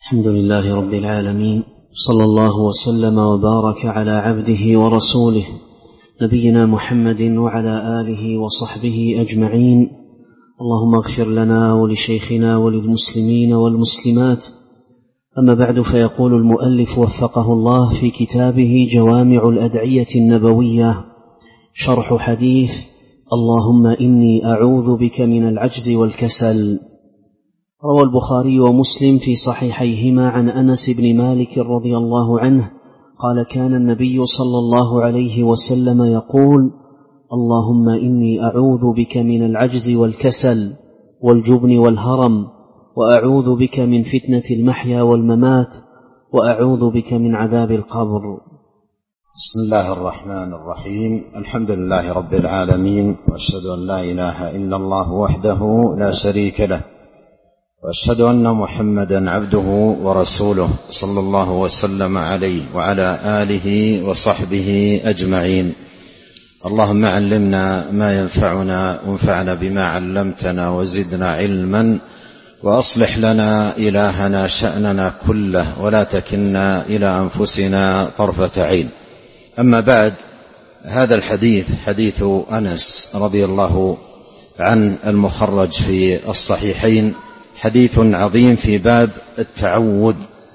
الحمد لله رب العالمين، صلى الله وسلم وبارك على عبده ورسوله نبينا محمد وعلى آله وصحبه أجمعين. اللهم اغفر لنا ولشيخنا وللمسلمين والمسلمات. أما بعد، فيقول المؤلف وفقه الله في كتابه جوامع الأدعية النبوية شرح حديث اللهم إني أعوذ بك من العجز والكسل. روى البخاري ومسلم في صحيحيهما عن أنس بن مالك رضي الله عنه قال: كان النبي صلى الله عليه وسلم يقول: اللهم إني أعوذ بك من العجز والكسل والجبن والهرم، وأعوذ بك من فتنة المحيا والممات، وأعوذ بك من عذاب القبر. بسم الله الرحمن الرحيم. الحمد لله رب العالمين، وأشهد أن لا إله إلا الله وحده لا شريك له، وأشهد أن محمدا عبده ورسوله صلى الله وسلم عليه وعلى آله وصحبه أجمعين. اللهم علمنا ما ينفعنا وانفعنا بما علمتنا وزدنا علما، وأصلح لنا إلهنا شأننا كله ولا تكلنا إلى أنفسنا طرفة عين. أما بعد، هذا الحديث حديث أنس رضي الله عنه المخرج في الصحيحين، حديث عظيم في باب التعوذ.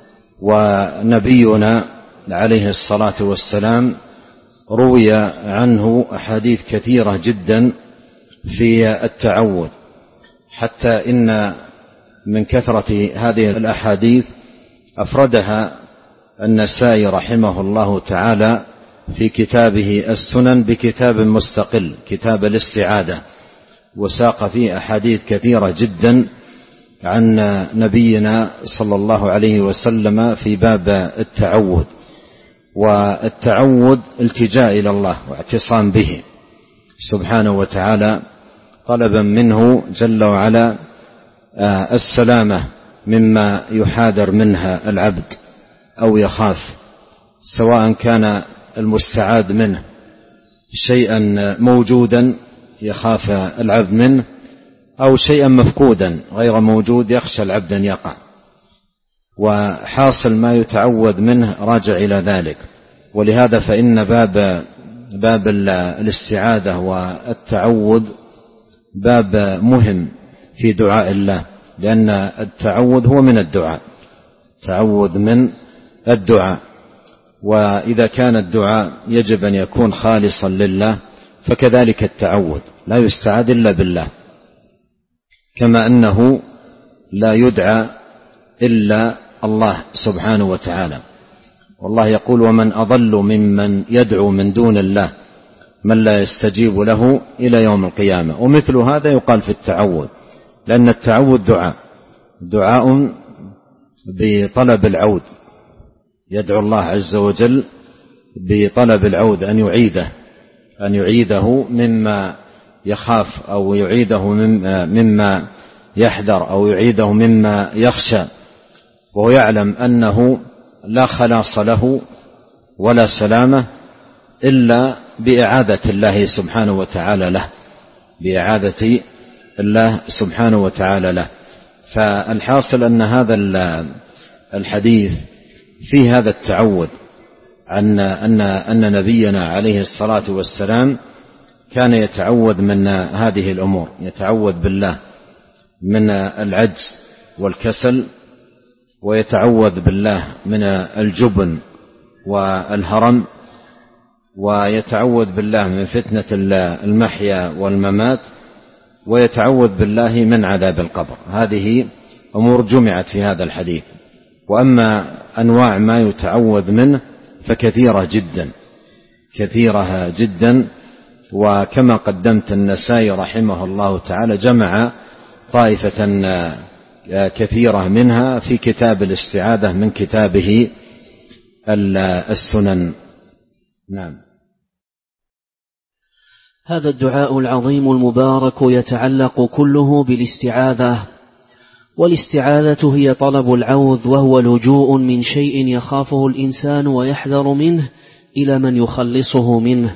ونبينا عليه الصلاة والسلام روي عنه أحاديث كثيرة جدا في التعوذ، حتى إن من كثرة هذه الأحاديث أفردها النسائي رحمه الله تعالى في كتابه السنن بكتاب مستقل، كتاب الاستعاذة، وساق فيه أحاديث كثيرة جدا عن نبينا صلى الله عليه وسلم في باب التعوذ. والتعوذ التجاء إلى الله واعتصام به سبحانه وتعالى، طلبا منه جل وعلا السلامة مما يحاذر منها العبد أو يخاف، سواء كان المستعاذ منه شيئا موجودا يخاف العبد منه، أو شيئا مفقودا غير موجود يخشى العبد أن يقع. وحاصل ما يتعوذ منه راجع إلى ذلك. ولهذا فإن باب الاستعاذة والتعوذ باب مهم في دعاء الله، لأن التعوذ هو من الدعاء، تعوذ من الدعاء. وإذا كان الدعاء يجب أن يكون خالصا لله، فكذلك التعوذ لا يستعاذ إلا بالله، كما أنه لا يدعى إلا الله سبحانه وتعالى. والله يقول: ومن أضل ممن يدعو من دون الله من لا يستجيب له إلى يوم القيامة. ومثل هذا يقال في التعوذ، لأن التعوذ دعاء بطلب العوذ، يدعو الله عز وجل بطلب العوذ، أن يعيده مما يخاف، أو يعيده مما يحذر، أو يعيده مما يخشى، وهو يعلم أنه لا خلاص له ولا سلامة إلا بإعادة الله سبحانه وتعالى له، بإعادة الله سبحانه وتعالى له. فالحاصل أن هذا الحديث فيه هذا التعوذ، أن نبينا عليه الصلاة والسلام كان يتعوذ من هذه الأمور، يتعوذ بالله من العجز والكسل، ويتعوذ بالله من الجبن والهرم، ويتعوذ بالله من فتنة المحيا والممات، ويتعوذ بالله من عذاب القبر. هذه أمور جمعت في هذا الحديث. وأما أنواع ما يتعوذ منه فكثيرة جدا. وكما قدمت، النسائي رحمه الله تعالى جمع طائفة كثيرة منها في كتاب الاستعاذة من كتابه السنن. نعم. هذا الدعاء العظيم المبارك يتعلق كله بالاستعاذة. والاستعاذة هي طلب العوذ، وهو لجوء من شيء يخافه الإنسان ويحذر منه إلى من يخلصه منه.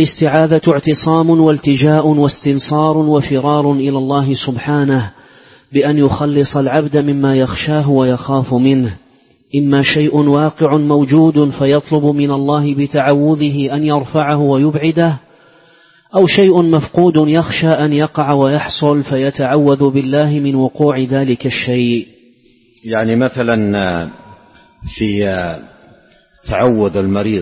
فالاستعاذة اعتصام والتجاء واستنصار وفرار إلى الله سبحانه بأن يخلص العبد مما يخشاه ويخاف منه، إما شيء واقع موجود فيطلب من الله بتعوذه أن يرفعه ويبعده، أو شيء مفقود يخشى أن يقع ويحصل فيتعوذ بالله من وقوع ذلك الشيء. يعني مثلا في تعوذ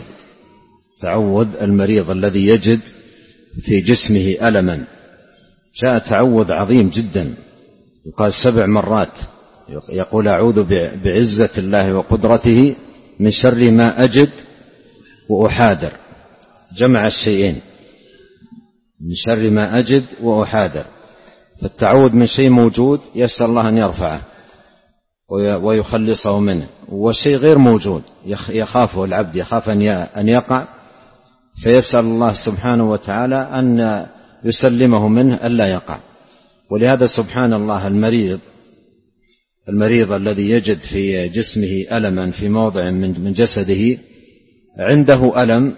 المريض الذي يجد في جسمه ألما، جاء تعوذ عظيم جدا يقال 7 مرات، يقول أعوذ بعزة الله وقدرته من شر ما أجد وأحاذر، جمع الشيئين، من شر ما أجد وأحاذر. فالتعوذ من شيء موجود يسأل الله أن يرفعه ويخلصه منه، والشيء غير موجود يخافه العبد، يخاف أن يقع، فيسأل الله سبحانه وتعالى أن يسلمه منه ألا يقع. ولهذا سبحان الله المريض الذي يجد في جسمه ألما في موضع من جسده، عنده ألم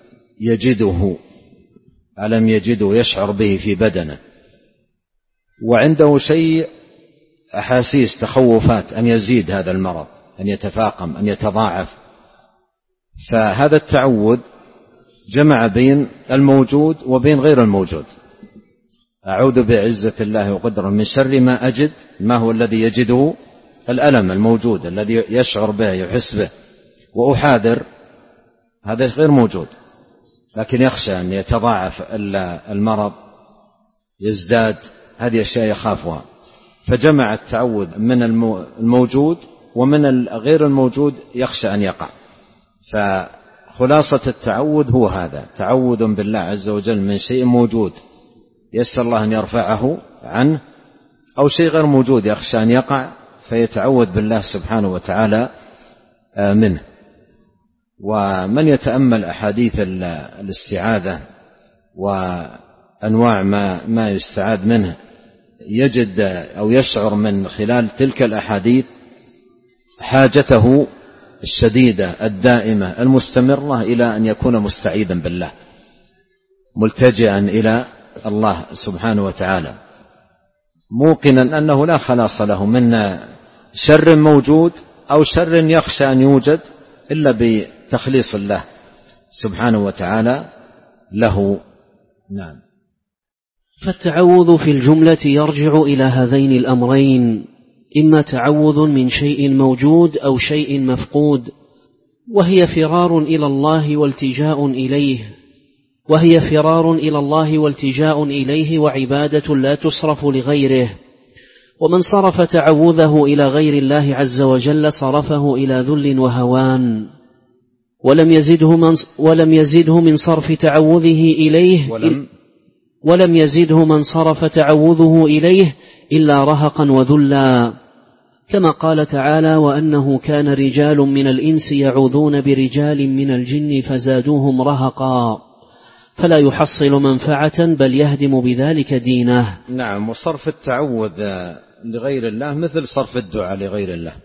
يجده يشعر به في بدنه، وعنده شيء أحاسيس تخوفات أن يزيد هذا المرض، أن يتفاقم، أن يتضاعف. فهذا التعوذ جمع بين الموجود وبين غير الموجود. أعوذ بعزة الله وقدره من شر ما أجد، ما هو الذي يجده؟ الألم الموجود الذي يشعر به يحس به. وأحاذر، هذا غير موجود لكن يخشى أن يتضاعف المرض يزداد، هذه أشياء يخافها. فجمع التعوذ من الموجود ومن غير الموجود يخشى أن يقع. فخلاصة التعوذ هو هذا، تعوذ بالله عز وجل من شيء موجود يسأل الله أن يرفعه عنه، أو شيء غير موجود يخشى أن يقع فيتعوذ بالله سبحانه وتعالى منه. ومن يتأمل أحاديث الاستعاذة وأنواع ما يستعاذ منه يجد أو يشعر من خلال تلك الأحاديث حاجته الشديدة الدائمة المستمرة إلى أن يكون مستعيذا بالله، ملتجئا إلى الله سبحانه وتعالى، موقنا أنه لا خلاص له من شر موجود أو شر يخشى أن يوجد إلا بتخليص الله سبحانه وتعالى له. نعم. فالتعوذ في الجملة يرجع إلى هذين الأمرين، إما تعوذ من شيء موجود أو شيء مفقود، وهي فرار إلى الله والتجاء إليه وعبادة لا تصرف لغيره. ومن صرف تعوذه إلى غير الله عز وجل صرفه إلى ذل وهوان، ولم يزده من صرف تعوذه إليه إلا رهقا وذلا، كما قال تعالى: وأنه كان رجال من الإنس يعوذون برجال من الجن فزادوهم رهقا، فلا يحصل منفعة بل يهدم بذلك دينه. نعم. وصرف التعوذ لغير الله مثل صرف الدعاء لغير الله،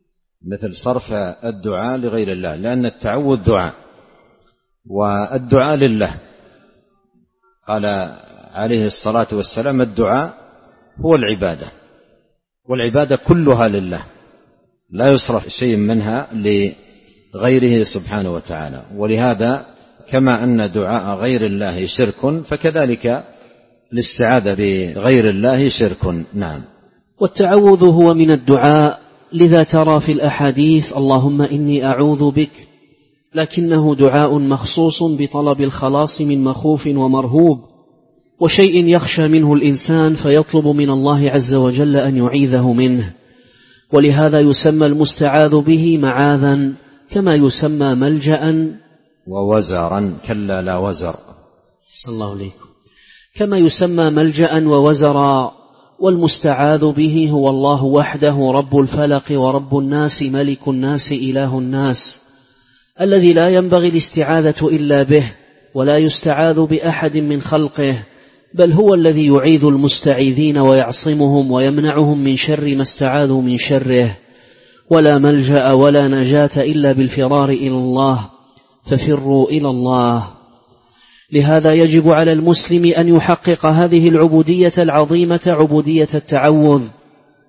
لأن التعوذ دعاء، والدعاء لله. قال عليه الصلاة والسلام: الدعاء هو العبادة، والعبادة كلها لله، لا يصرف شيء منها لغيره سبحانه وتعالى. ولهذا كما أن دعاء غير الله شرك، فكذلك الاستعاذة بغير الله شرك. نعم. والتعوذ هو من الدعاء، لذا ترى في الأحاديث: اللهم إني أعوذ بك، لكنه دعاء مخصوص بطلب الخلاص من مخوف ومرهوب وشيء يخشى منه الإنسان، فيطلب من الله عز وجل أن يعيذه منه. ولهذا يسمى المستعاذ به معاذا، كما يسمى ملجأ ووزرا. كلا لا وزر. صلى الله عليكم. كما يسمى ملجأ ووزرا. والمستعاذ به هو الله وحده، رب الفلق ورب الناس، ملك الناس، إله الناس، الذي لا ينبغي الاستعاذة إلا به، ولا يستعاذ بأحد من خلقه، بل هو الذي يعيذ المستعيذين ويعصمهم ويمنعهم من شر ما استعاذوا من شره. ولا ملجأ ولا نجاة إلا بالفرار إلى الله، ففروا إلى الله. لهذا يجب على المسلم أن يحقق هذه العبودية العظيمة، عبودية التعوذ،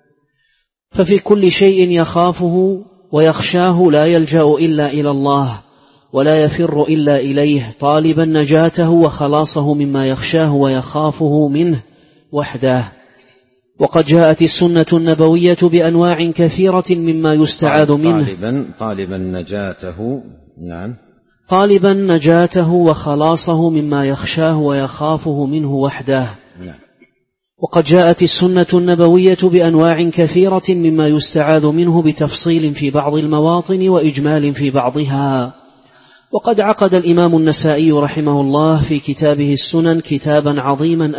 ففي كل شيء يخافه ويخشاه لا يلجأ إلا إلى الله ولا يفر إلا إليه، طالبا نجاته وخلاصه مما يخشاه ويخافه منه وحده. وقد جاءت السنة النبوية بأنواع كثيرة مما يستعاذ منه، طالبا نجاته، نعم، طالبا نجاته وخلاصه مما يخشاه ويخافه منه وحده. وقد جاءت السنة النبوية بأنواع كثيرة مما يستعاذ منه بتفصيل في بعض المواطن وإجمال في بعضها. وقد عقد الإمام النسائي رحمه الله في كتابه السنن كتابا عظيما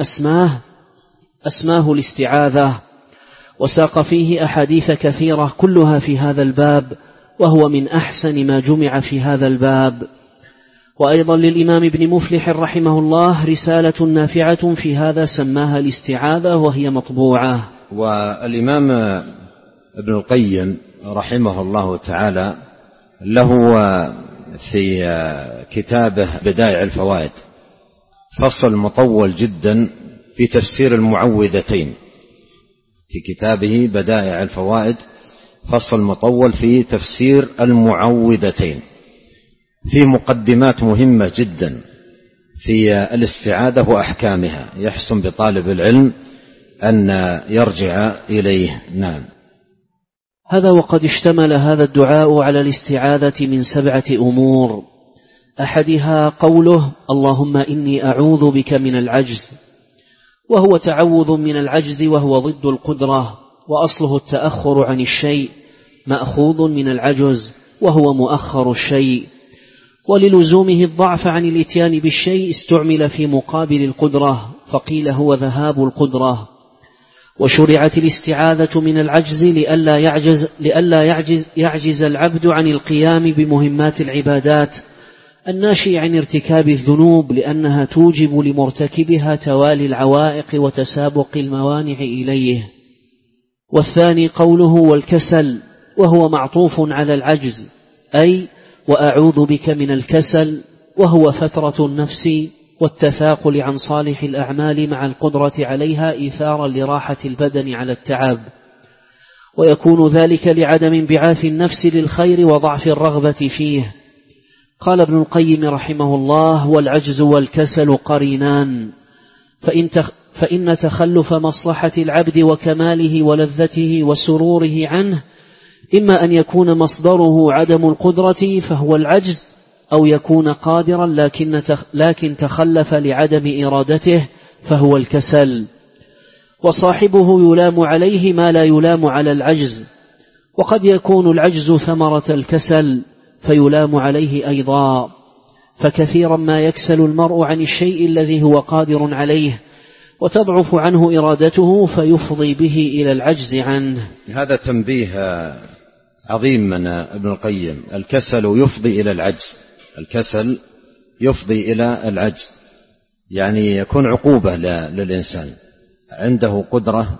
أسماه الاستعاذة، وساق فيه أحاديث كثيرة كلها في هذا الباب، وهو من أحسن ما جمع في هذا الباب. وأيضا للإمام ابن مفلح رحمه الله رسالة نافعة في هذا سماها الاستعاذة، وهي مطبوعة. والإمام ابن القيم رحمه الله تعالى له في كتابه بدائع الفوائد فصل مطول جدا في تفسير المعوذتين. في كتابه بدائع الفوائد فصل مطول في تفسير المعوذتين، في مقدمات مهمة جدا في الاستعاذة وأحكامها، يحسن بطالب العلم أن يرجع إليه. نعم. هذا وقد اشتمل هذا الدعاء على الاستعاذة من 7 أمور. أحدها قوله: اللهم إني أعوذ بك من العجز، وهو تعوذ من العجز وهو ضد القدرة، وأصله التأخر عن الشيء، مأخوذ من العجز وهو مؤخر الشيء، وللزومه الضعف عن الاتيان بالشيء استعمل في مقابل القدرة، فقيل هو ذهاب القدرة. وشرعت الاستعاذة من العجز لئلا يعجز العبد عن القيام بمهمات العبادات الناشئ عن ارتكاب الذنوب، لأنها توجب لمرتكبها توالي العوائق وتسابق الموانع إليه. والثاني قوله: والكسل، وهو معطوف على العجز، أي وأعوذ بك من الكسل، وهو فترة النفس والتثاقل عن صالح الأعمال مع القدرة عليها إيثارا لراحة البدن على التعب، ويكون ذلك لعدم انبعاث النفس للخير وضعف الرغبة فيه. قال ابن القيم رحمه الله: والعجز والكسل قرينان، فإن تخلف مصلحة العبد وكماله ولذته وسروره عنه إما أن يكون مصدره عدم القدرة فهو العجز، أو يكون قادرا لكن تخلف لعدم إرادته فهو الكسل. وصاحبه يلام عليه ما لا يلام على العجز، وقد يكون العجز ثمرة الكسل فيلام عليه أيضا، فكثيرا ما يكسل المرء عن الشيء الذي هو قادر عليه وتضعف عنه إرادته فيفضي به إلى العجز عنه. هذا تنبيه عظيم من ابن القيم. الكسل يفضي إلى العجز، الكسل يفضي إلى العجز، يعني يكون عقوبة للإنسان، عنده قدرة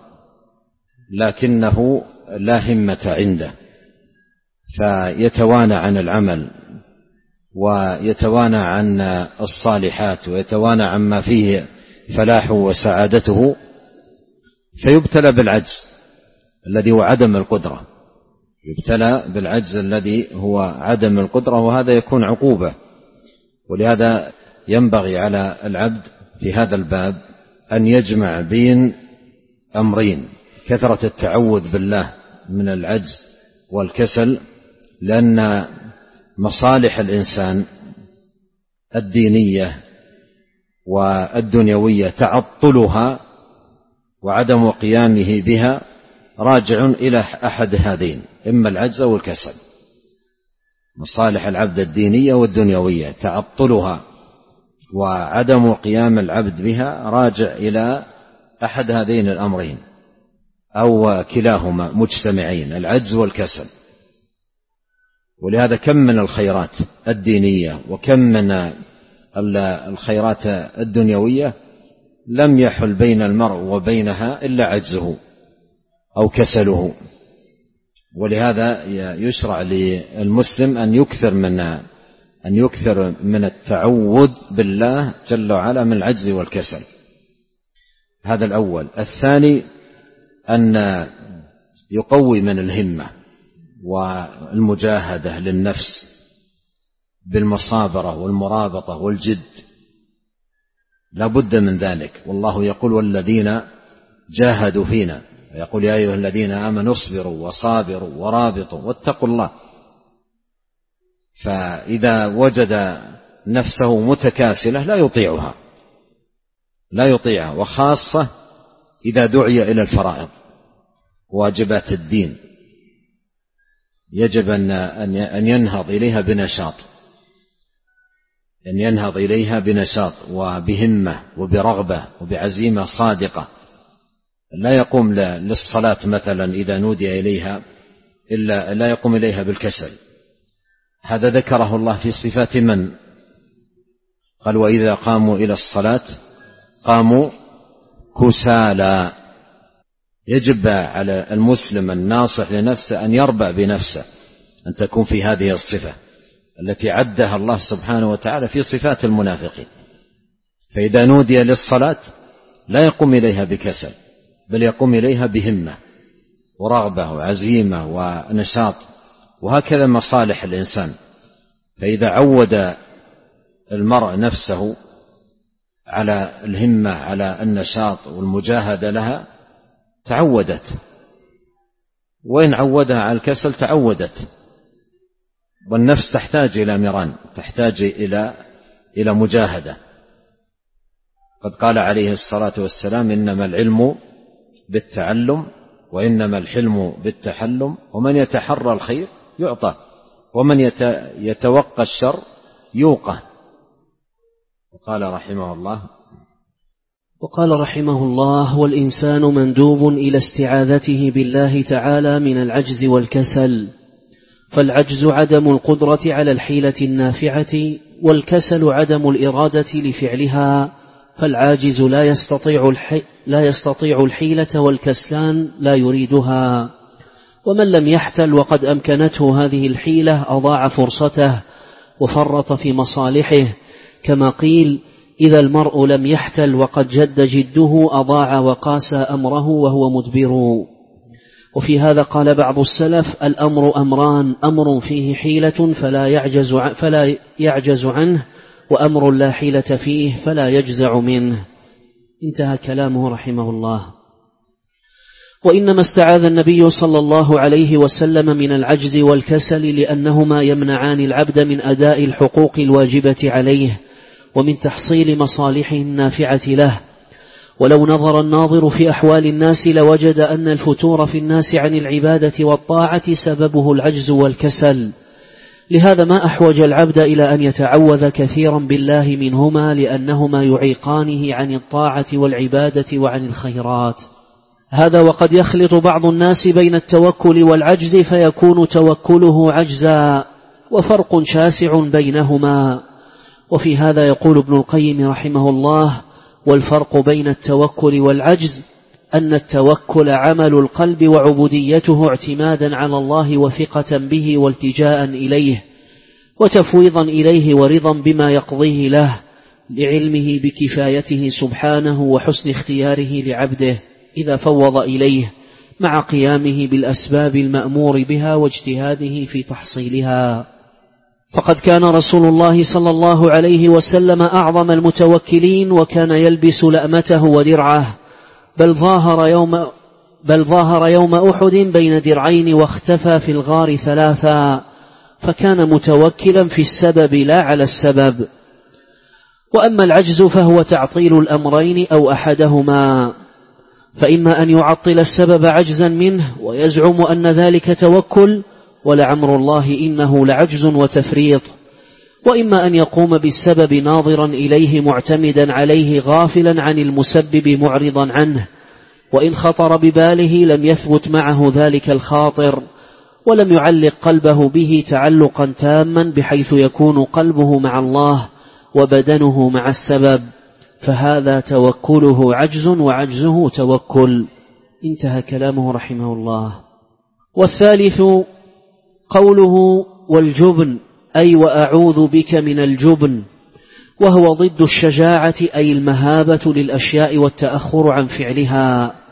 لكنه لا همة عنده، فيتوانى عن العمل ويتوانى عن الصالحات ويتوانى عما فيه فلاحه وسعادته، فيبتلى بالعجز الذي هو عدم القدرة، يبتلى بالعجز الذي هو عدم القدرة، وهذا يكون عقوبة. ولهذا ينبغي على العبد في هذا الباب أن يجمع بين أمرين: كثرة التعوذ بالله من العجز والكسل، لأن مصالح الإنسان الدينية والدنيوية تعطلها وعدم قيامه بها راجع إلى أحد هذين، إما العجز أو الكسل. مصالح العبد الدينية والدنيوية تعطلها وعدم قيام العبد بها راجع إلى أحد هذين الأمرين أو كلاهما مجتمعين، العجز والكسل. ولهذا كم من الخيرات الدينية وكم من الخيرات الدنيوية لم يحل بين المرء وبينها إلا عجزه أو كسله. ولهذا يشرع للمسلم أن يكثر من التعوذ بالله جل وعلا من العجز والكسل. هذا الأول. الثاني أن يقوي من الهمة والمجاهدة للنفس بالمصابرة والمرابطة والجد، لا بد من ذلك. والله يقول والذين جاهدوا فينا، ويقول يا أيها الذين آمنوا اصبروا وصابروا ورابطوا واتقوا الله. فإذا وجد نفسه متكاسلة لا يطيعها، وخاصة إذا دعي إلى الفرائض واجبات الدين يجب أن ينهض إليها بنشاط وبهمة وبرغبة وبعزيمة صادقة. لا يقوم للصلاة مثلا إذا نودي إليها إلا لا يقوم إليها بالكسل. هذا ذكره الله في صفات من؟ قال وإذا قاموا إلى الصلاة قاموا كسالى. يجب على المسلم الناصح لنفسه أن يربع بنفسه، أن تكون في هذه الصفة التي عدها الله سبحانه وتعالى في صفات المنافقين. فإذا نودي للصلاة لا يقوم إليها بكسل، بل يقوم إليها بهمة ورغبة وعزيمة ونشاط. وهكذا مصالح الإنسان. فإذا عود المرء نفسه على الهمة على النشاط والمجاهدة لها تعودت، وإن عودها على الكسل تعودت. والنفس تحتاج إلى مران، تحتاج إلى مجاهدة. قد قال عليه الصلاة والسلام إنما العلم بالتعلم وإنما الحلم بالتحلم، ومن يتحرى الخير يعطى ومن يتوقى الشر يوقى. وقال رحمه الله والإنسان مندوب إلى استعاذته بالله تعالى من العجز والكسل، فالعجز عدم القدرة على الحيلة النافعة، والكسل عدم الإرادة لفعلها. فالعاجز لا يستطيع الحيلة، والكسلان لا يريدها. ومن لم يحتل وقد أمكنته هذه الحيلة أضاع فرصته وفرط في مصالحه، كما قيل إذا المرء لم يحتل وقد جد جده أضاع وقاسى أمره وهو مدبر. وفي هذا قال بعض السلف الأمر أمران، أمر فيه حيلة فلا يعجز عنه، وأمر لا حيلة فيه فلا يجزع منه. انتهى كلامه رحمه الله. وإنما استعاذ النبي صلى الله عليه وسلم من العجز والكسل لأنهما يمنعان العبد من أداء الحقوق الواجبة عليه ومن تحصيل مصالحه النافعة له. ولو نظر الناظر في أحوال الناس لوجد أن الفتور في الناس عن العبادة والطاعة سببه العجز والكسل. لهذا ما أحوج العبد إلى أن يتعوذ كثيرا بالله منهما، لأنهما يعيقانه عن الطاعة والعبادة وعن الخيرات. هذا وقد يخلط بعض الناس بين التوكل والعجز فيكون توكله عجزا، وفرق شاسع بينهما. وفي هذا يقول ابن القيم رحمه الله: والفرق بين التوكل والعجز أن التوكل عمل القلب وعبوديته اعتمادا على الله وثقة به والتجاء إليه وتفويضا إليه ورضا بما يقضيه له، لعلمه بكفايته سبحانه وحسن اختياره لعبده إذا فوض إليه، مع قيامه بالأسباب المأمور بها واجتهاده في تحصيلها. فقد كان رسول الله صلى الله عليه وسلم أعظم المتوكلين، وكان يلبس لأمته ودرعه، بل ظاهر يوم أحد بين درعين واختفى في الغار 3، فكان متوكلا في السبب لا على السبب. وأما العجز فهو تعطيل الأمرين أو أحدهما، فإما أن يعطل السبب عجزا منه ويزعم أن ذلك توكل، ولعمر الله إنه لعجز وتفريط، وإما أن يقوم بالسبب ناظرا إليه معتمدا عليه غافلا عن المسبب معرضا عنه، وإن خطر بباله لم يثبت معه ذلك الخاطر، ولم يعلق قلبه به تعلقا تاما بحيث يكون قلبه مع الله وبدنه مع السبب، فهذا توكله عجز وعجزه توكل. انتهى كلامه رحمه الله. والثالث قوله والجبن، أي وأعوذ بك من الجبن، وهو ضد الشجاعة، أي المهابة للأشياء والتأخر عن فعلها.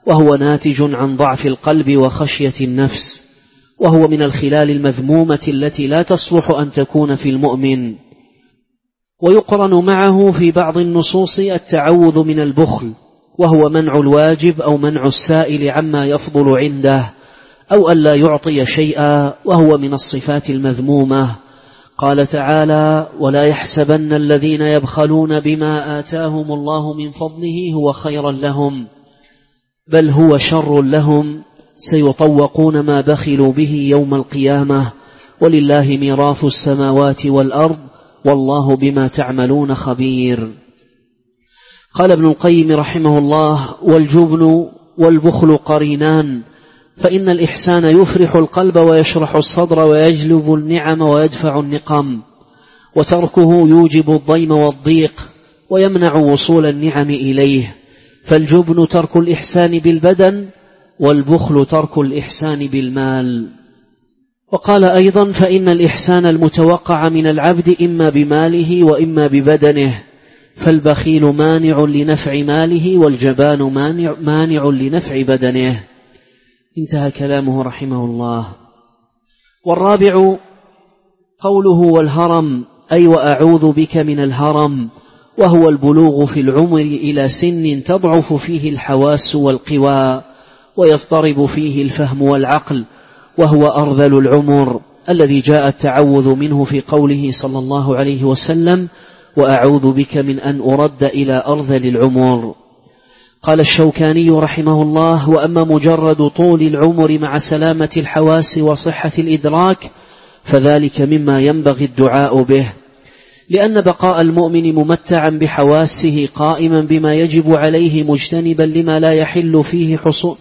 وهو ناتج عن ضعف القلب وخشية النفس، وهو من الخلال المذمومة التي لا تصلح أن تكون في المؤمن. ويقرن معه في بعض النصوص التعوذ من البخل، وهو منع الواجب أو منع السائل عما يفضل عنده، أو ألا يعطي شيئا، وهو من الصفات المذمومة. قال تعالى: ولا يحسبن الذين يبخلون بما آتاهم الله من فضله هو خيرا لهم بل هو شر لهم سيطوقون ما بخلوا به يوم القيامة ولله ميراث السماوات والأرض والله بما تعملون خبير. قال ابن القيم رحمه الله: والجبن والبخل قرينان، فإن الإحسان يفرح القلب ويشرح الصدر ويجلب النعم ويدفع النقم، وتركه يوجب الضيم والضيق ويمنع وصول النعم إليه، فالجبن ترك الإحسان بالبدن، والبخل ترك الإحسان بالمال. وقال أيضا: فإن الإحسان المتوقع من العبد إما بماله وإما ببدنه، فالبخيل مانع لنفع ماله والجبان مانع لنفع بدنه. انتهى كلامه رحمه الله. والرابع قوله: والهرم، أي وأعوذ بك من الهرم، وهو البلوغ في العمر إلى سن تضعف فيه الحواس والقوى ويضطرب فيه الفهم والعقل، وهو أرذل العمر الذي جاء التعوذ منه في قوله صلى الله عليه وسلم: وأعوذ بك من أن أرد إلى أرذل العمر. قال الشوكاني رحمه الله: وأما مجرد طول العمر مع سلامة الحواس وصحة الإدراك فذلك مما ينبغي الدعاء به، لأن بقاء المؤمن ممتعا بحواسه قائما بما يجب عليه مجتنبا لما لا يحل فيه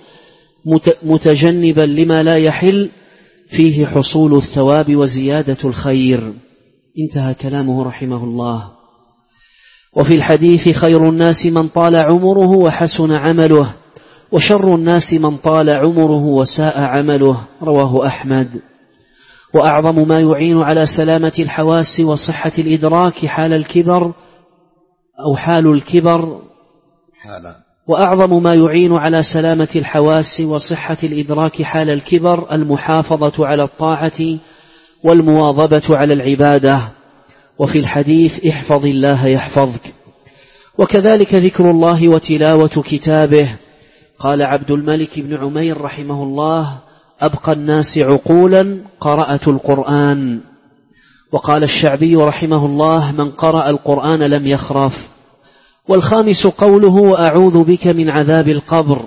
متجنبا لما لا يحل فيه حصول الثواب وزيادة الخير. انتهى كلامه رحمه الله. وفي الحديث: خير الناس من طال عمره وحسن عمله، وشر الناس من طال عمره وساء عمله، رواه أحمد. وأعظم ما يعين على سلامة الحواس وصحة الإدراك حال الكبر وأعظم ما يعين على سلامة الحواس وصحة الإدراك حال الكبر المحافظة على الطاعة والمواظبة على العبادة. وفي الحديث: احفظ الله يحفظك. وكذلك ذكر الله وتلاوة كتابه. قال عبد الملك بن عمير رحمه الله: أبقى الناس عقولا قرأت القرآن. وقال الشعبي رحمه الله: من قرأ القرآن لم يخرف. والخامس قوله: وأعوذ بك من عذاب القبر.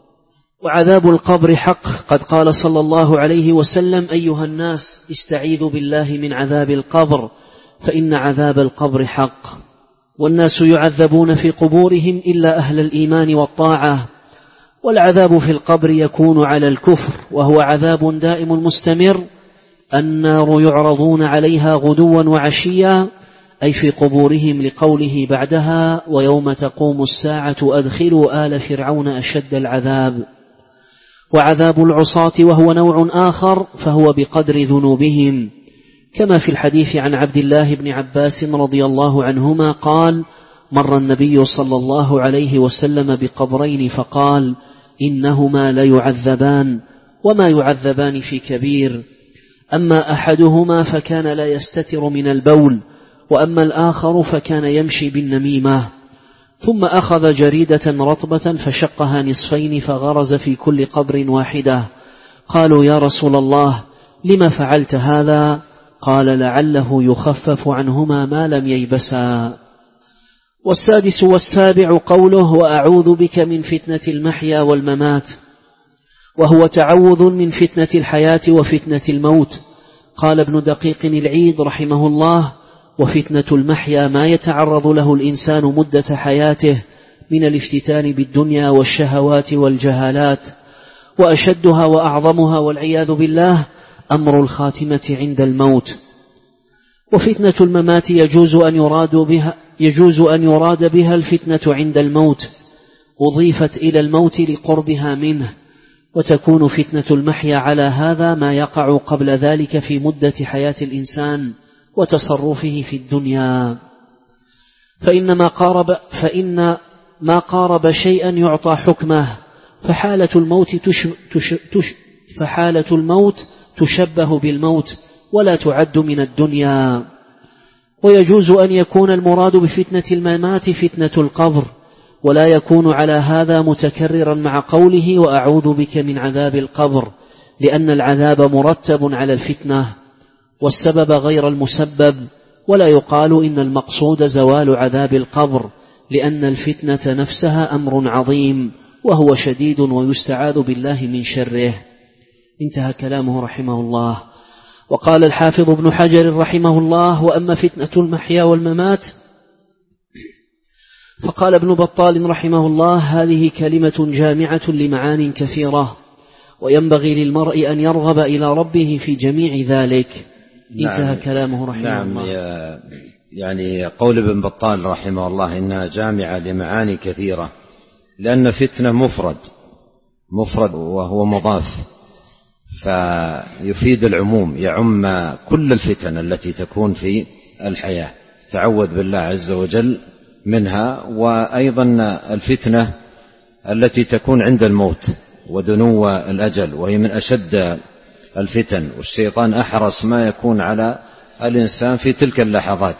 وعذاب القبر حق، قد قال صلى الله عليه وسلم: أيها الناس استعيذوا بالله من عذاب القبر فإن عذاب القبر حق. والناس يعذبون في قبورهم إلا أهل الإيمان والطاعة، والعذاب في القبر يكون على الكفر، وهو عذاب دائم مستمر. النار يعرضون عليها غدوا وعشيا، أي في قبورهم، لقوله بعدها: ويوم تقوم الساعة أدخلوا آل فرعون أشد العذاب. وعذاب العصاة وهو نوع آخر، فهو بقدر ذنوبهم، كما في الحديث عن عبد الله بن عباس رضي الله عنهما قال: مر النبي صلى الله عليه وسلم بقبرين فقال: إنهما ليعذبان وما يعذبان في كبير، أما أحدهما فكان لا يستتر من البول، وأما الآخر فكان يمشي بالنميمة. ثم أخذ جريدة رطبة فشقها نصفين فغرز في كل قبر واحدة. قالوا: يا رسول الله لم فعلت هذا؟ قال: لعله يخفف عنهما ما لم ييبسا. والسادس والسابع قوله: وأعوذ بك من فتنة المحيا والممات، وهو تعوذ من فتنة الحياة وفتنة الموت. قال ابن دقيق العيد رحمه الله: وفتنة المحيا ما يتعرض له الإنسان مدة حياته من الافتتان بالدنيا والشهوات والجهالات، وأشدها وأعظمها والعياذ بالله أمر الخاتمة عند الموت. وفتنة الممات يجوز أن يراد بها الفتنة عند الموت، أضيفت إلى الموت لقربها منه، وتكون فتنة المحيا على هذا ما يقع قبل ذلك في مدة حياة الإنسان وتصرفه في الدنيا. فإن ما قارب شيئا يعطى حكمه، فحالة الموت تشبه بالموت ولا تعد من الدنيا. ويجوز أن يكون المراد بفتنة الممات فتنة القبر، ولا يكون على هذا متكررا مع قوله وأعوذ بك من عذاب القبر، لأن العذاب مرتب على الفتنة والسبب غير المسبب. ولا يقال إن المقصود زوال عذاب القبر، لأن الفتنة نفسها أمر عظيم وهو شديد ويستعاذ بالله من شره. انتهى كلامه رحمه الله. وقال الحافظ ابن حجر رحمه الله: وأما فتنة المحيا والممات فقال ابن بطال رحمه الله: هذه كلمة جامعة لمعان كثيرة، وينبغي للمرء أن يرغب إلى ربه في جميع ذلك. انتهى كلامه رحمه الله. يعني قول ابن بطال رحمه الله إنها جامعة لمعاني كثيرة، لأن فتنة مفرد وهو مضاف، فيفيد العموم، يعم كل الفتن التي تكون في الحياة، تعوذ بالله عز وجل منها. وأيضا الفتنة التي تكون عند الموت ودنو الأجل، وهي من أشد الفتن، والشيطان أحرص ما يكون على الإنسان في تلك اللحظات.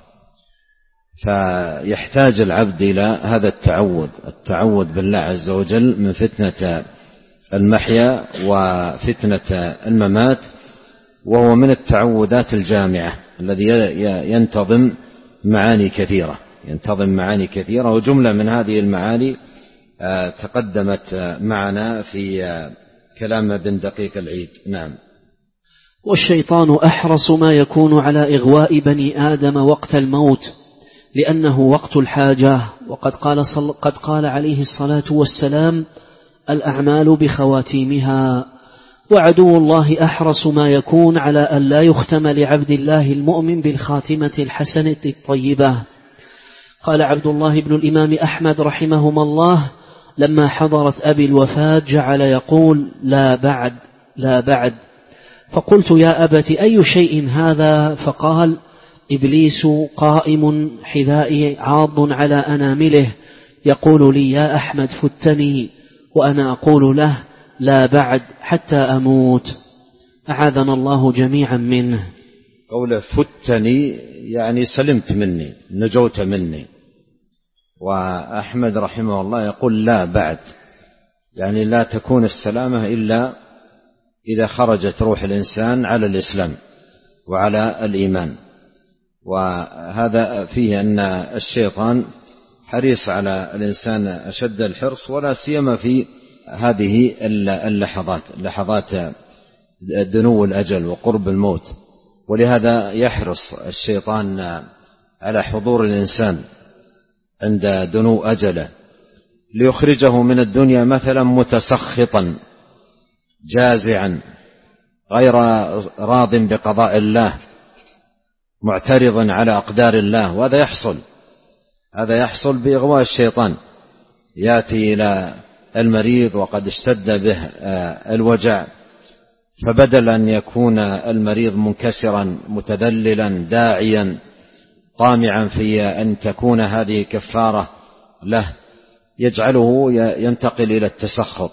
فيحتاج العبد إلى هذا التعوذ بالله عز وجل من فتنة المحيا وفتنة الممات، وهو من التعوذات الجامعة الذي ينتظم معاني كثيرة، وجملة من هذه المعاني تقدمت معنا في كلام ابن دقيق العيد. نعم. والشيطان أحرص ما يكون على إغواء بني آدم وقت الموت، لأنه وقت الحاجة، وقد قال عليه الصلاة والسلام: الأعمال بخواتيمها. وعدو الله أحرص ما يكون على أن لا يختم لعبد الله المؤمن بالخاتمة الحسنة الطيبة. قال عبد الله بن الإمام أحمد رحمهما الله: لما حضرت أبي الوفاة جعل يقول: لا بعد. فقلت: يا أبت أي شيء هذا؟ فقال: إبليس قائم حذائي عاض على أنامله يقول لي: يا أحمد فتني، وأنا أقول له: لا بعد حتى أموت. أعاذنا الله جميعا منه. قوله فتني يعني سلمت مني، نجوت مني. وأحمد رحمه الله يقول: لا بعد، يعني لا تكون السلامة إلا إذا خرجت روح الإنسان على الإسلام وعلى الإيمان. وهذا فيه أن الشيطان حريص على الإنسان أشد الحرص، ولا سيما في هذه اللحظات دنو الأجل وقرب الموت. ولهذا يحرص الشيطان على حضور الإنسان عند دنو أجله، ليخرجه من الدنيا مثلا متسخطا جازعا غير راض بقضاء الله، معترضا على أقدار الله. وهذا يحصل بإغواء الشيطان. يأتي إلى المريض وقد اشتد به الوجع، فبدل أن يكون المريض منكسرا متذللا داعيا طامعا في أن تكون هذه كفارة له، يجعله ينتقل إلى التسخط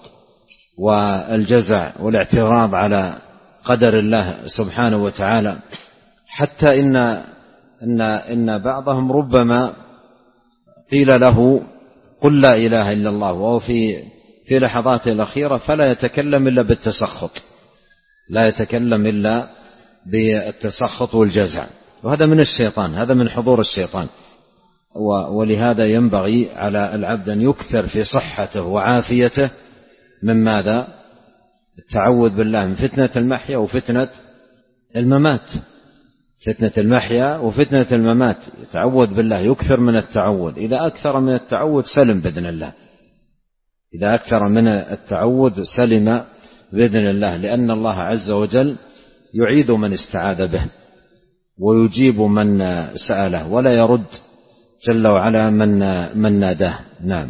والجزع والاعتراض على قدر الله سبحانه وتعالى، حتى إن بعضهم ربما قيل له: قل لا إله إلا الله، وهو في لحظاته الأخيرة فلا يتكلم إلا بالتسخط، لا يتكلم إلا بالتسخط والجزع. وهذا من الشيطان، هذا من حضور الشيطان. ولهذا ينبغي على العبد أن يكثر في صحته وعافيته من ماذا؟ التعوذ بالله من فتنة المحيا وفتنة الممات. فتنة المحيا وفتنة الممات يتعوذ بالله، يكثر من التعوذ. إذا أكثر من التعوذ سلم بإذن الله، إذا أكثر من التعوذ سلم بإذن الله، لأن الله عز وجل يعيذ من استعاذ به ويجيب من سأله، ولا يرد جل وعلا من ناداه. نعم.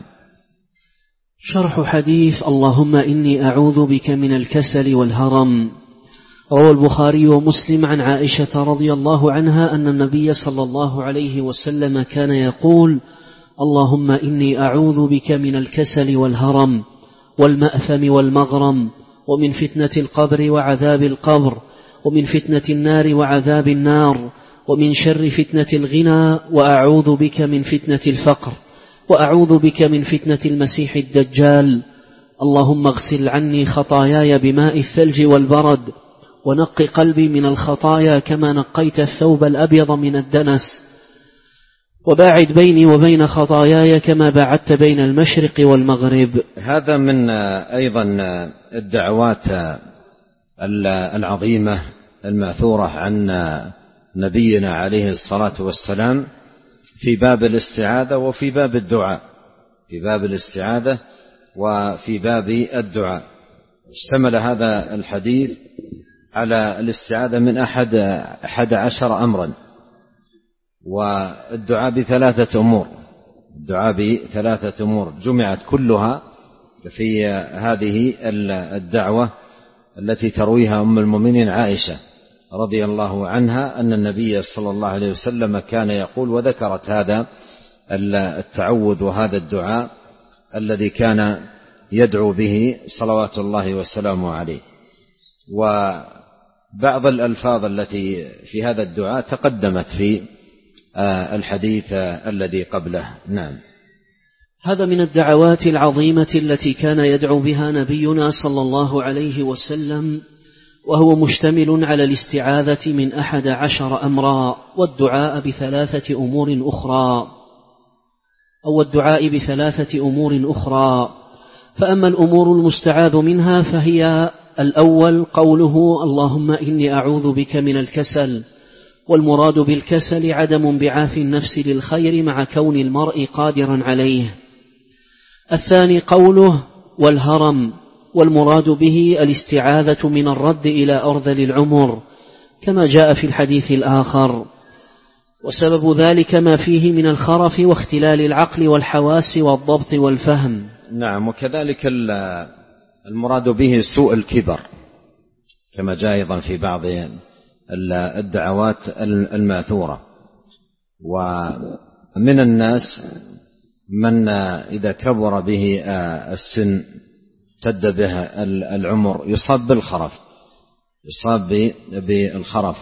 شرح حديث اللهم إني أعوذ بك من الكسل والهرم. روى البخاري ومسلم عن عائشة رضي الله عنها أن النبي صلى الله عليه وسلم كان يقول: اللهم إني أعوذ بك من الكسل والهرم. والمأثم والمغرم، ومن فتنة القبر وعذاب القبر، ومن فتنة النار وعذاب النار، ومن شر فتنة الغنى، وأعوذ بك من فتنة الفقر، وأعوذ بك من فتنة المسيح الدجال. اللهم اغسل عني خطاياي بماء الثلج والبرد، ونق قلبي من الخطايا كما نقيت الثوب الأبيض من الدنس، وباعد بيني وبين خطاياي كما باعدت بين المشرق والمغرب. هذا من أيضا الدعوات العظيمة المأثورة عن نبينا عليه الصلاة والسلام في باب الاستعاذة وفي باب الدعاء، في باب الاستعاذة وفي باب الدعاء. اشتمل هذا الحديث على الاستعاذة من 11 أمرا، والدعاء بثلاثة أمور، الدعاء بثلاثة أمور جمعت كلها في هذه الدعوة التي ترويها أم المؤمنين عائشة رضي الله عنها أن النبي صلى الله عليه وسلم كان يقول، وذكرت هذا التعوذ وهذا الدعاء الذي كان يدعو به صلوات الله وسلامه عليه. وبعض الألفاظ التي في هذا الدعاء تقدمت في الحديث الذي قبله. نعم. هذا من الدعوات العظيمة التي كان يدعو بها نبينا صلى الله عليه وسلم، وهو مشتمل على الاستعاذة من 11 أمرا، والدعاء بثلاثة أمور أخرى. فأما الأمور المستعاذ منها فهي: الأول قوله: اللهم إني أعوذ بك من الكسل، والمراد بالكسل عدم انبعاث النفس للخير مع كون المرء قادرا عليه. الثاني قوله: والهرم، والمراد به الاستعاذة من الرد إلى أرذل العمر كما جاء في الحديث الآخر، وسبب ذلك ما فيه من الخرف واختلال العقل والحواس والضبط والفهم. نعم. وكذلك المراد به سوء الكبر كما جاء أيضا في بعض الدعوات الماثورة. ومن الناس من إذا كبر به السن اشتد به العمر يصاب بالخرف،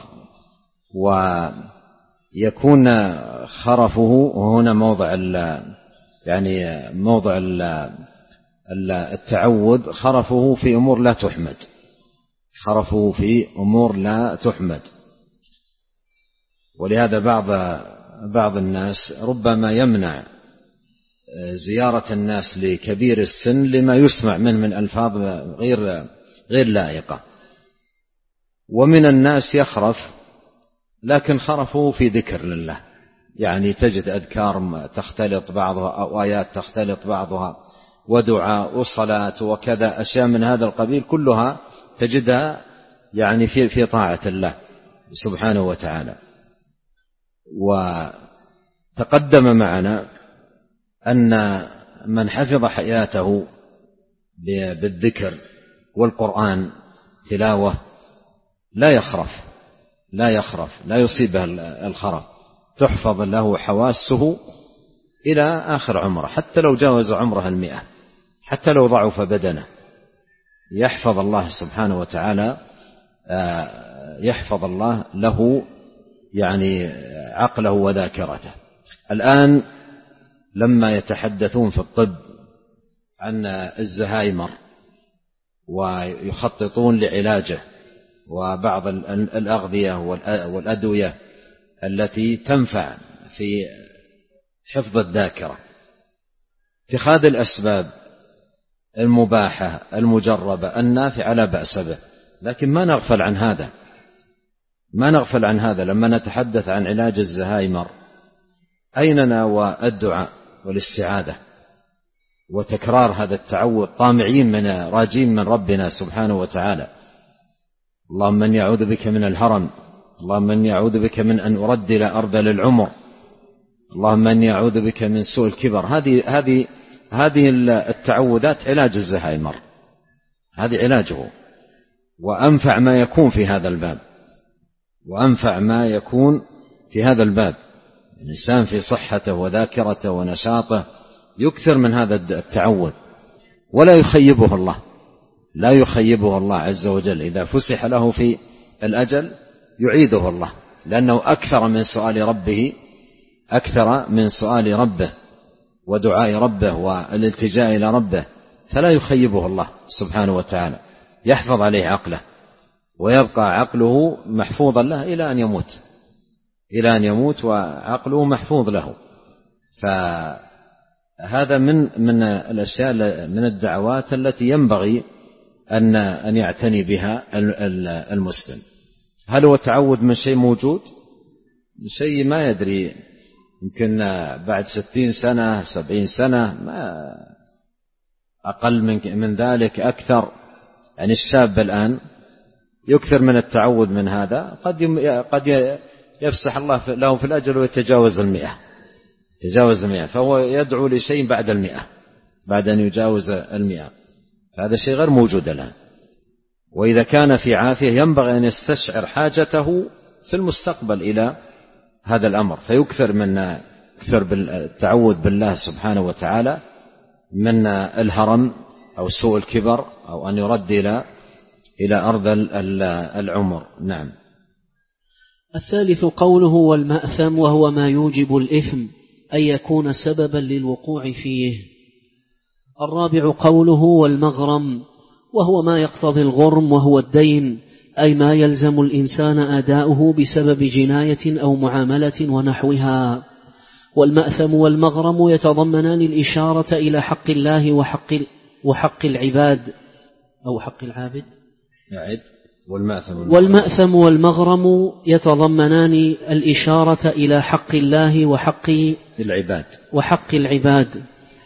ويكون خرفه هنا موضع التعوذ، خرفه في أمور لا تحمد. ولهذا بعض الناس ربما يمنع زيارة الناس لكبير السن لما يسمع من ألفاظ غير لائقة. ومن الناس يخرف لكن خرفه في ذكر لله، يعني تجد أذكار تختلط بعضها أو آيات تختلط بعضها ودعاء وصلاة وكذا، أشياء من هذا القبيل كلها تجدها يعني في طاعة الله سبحانه وتعالى. وتقدم معنا أن من حفظ حياته بالذكر والقرآن تلاوة لا يخرف، لا يصيبه الخرف، تحفظ له حواسه إلى آخر عمره، حتى لو جاوز عمره 100، حتى لو ضعف بدنه، يحفظ الله سبحانه وتعالى، يحفظ الله له يعني عقله وذاكرته. الآن لما يتحدثون في الطب عن الزهايمر ويخططون لعلاجه وبعض الأغذية والأدوية التي تنفع في حفظ الذاكرة، اتخاذ الأسباب المباحة المجربة النافعة لا بأس به، لكن ما نغفل عن هذا لما نتحدث عن علاج الزهايمر. أين نوى الدعاء والاستعاذة وتكرار هذا التعوذ طامعين راجين من ربنا سبحانه وتعالى؟ اللهم إني أعوذ بك من الهرم، اللهم إني أعوذ بك من أن أرد إلى أرذل العمر، اللهم إني أعوذ بك من سوء الكبر. هذه التعوذات علاج الزهايمر، هذه علاجه، وأنفع ما يكون في هذا الباب، الإنسان في صحته وذاكرته ونشاطه يكثر من هذا التعوذ. ولا يخيبه الله، لا يخيبه الله عز وجل. إذا فسح له في الأجل يعيده الله، لأنه أكثر من سؤال ربه ودعاء ربه والالتجاء إلى ربه، فلا يخيبه الله سبحانه وتعالى، يحفظ عليه عقله ويبقى عقله محفوظا له إلى أن يموت وعقله محفوظ له. فهذا من الأشياء من الدعوات التي ينبغي أن يعتني بها المسلم. هل هو تعوذ من شيء موجود؟ شيء ما يدري، يمكن بعد 60 سنة 70 سنة، ما أقل من ذلك أكثر. يعني الشاب الآن يكثر من التعوذ من هذا، قد يفسح الله له في الأجل ويتجاوز 100، فهو يدعو لشيء بعد 100، بعد أن يجاوز 100. هذا شيء غير موجود الآن. وإذا كان في عافية ينبغي أن يستشعر حاجته في المستقبل إلى هذا الأمر، فيكثر بالتعوذ بالله سبحانه وتعالى من الهرم أو سوء الكبر، أو أن يرد إلى أرض العمر. نعم. الثالث قوله والمأثم، وهو ما يوجب الإثم أن يكون سببا للوقوع فيه. الرابع قوله والمغرم، وهو ما يقتضي الغرم، وهو الدين، أي ما يلزم الإنسان أداؤه بسبب جناية أو معاملة ونحوها. والمأثم والمغرم يتضمنان الإشارة إلى حق الله وحق العباد أو حق العابد. والمأثم والمغرم يتضمنان الإشارة إلى حق الله وحق العباد.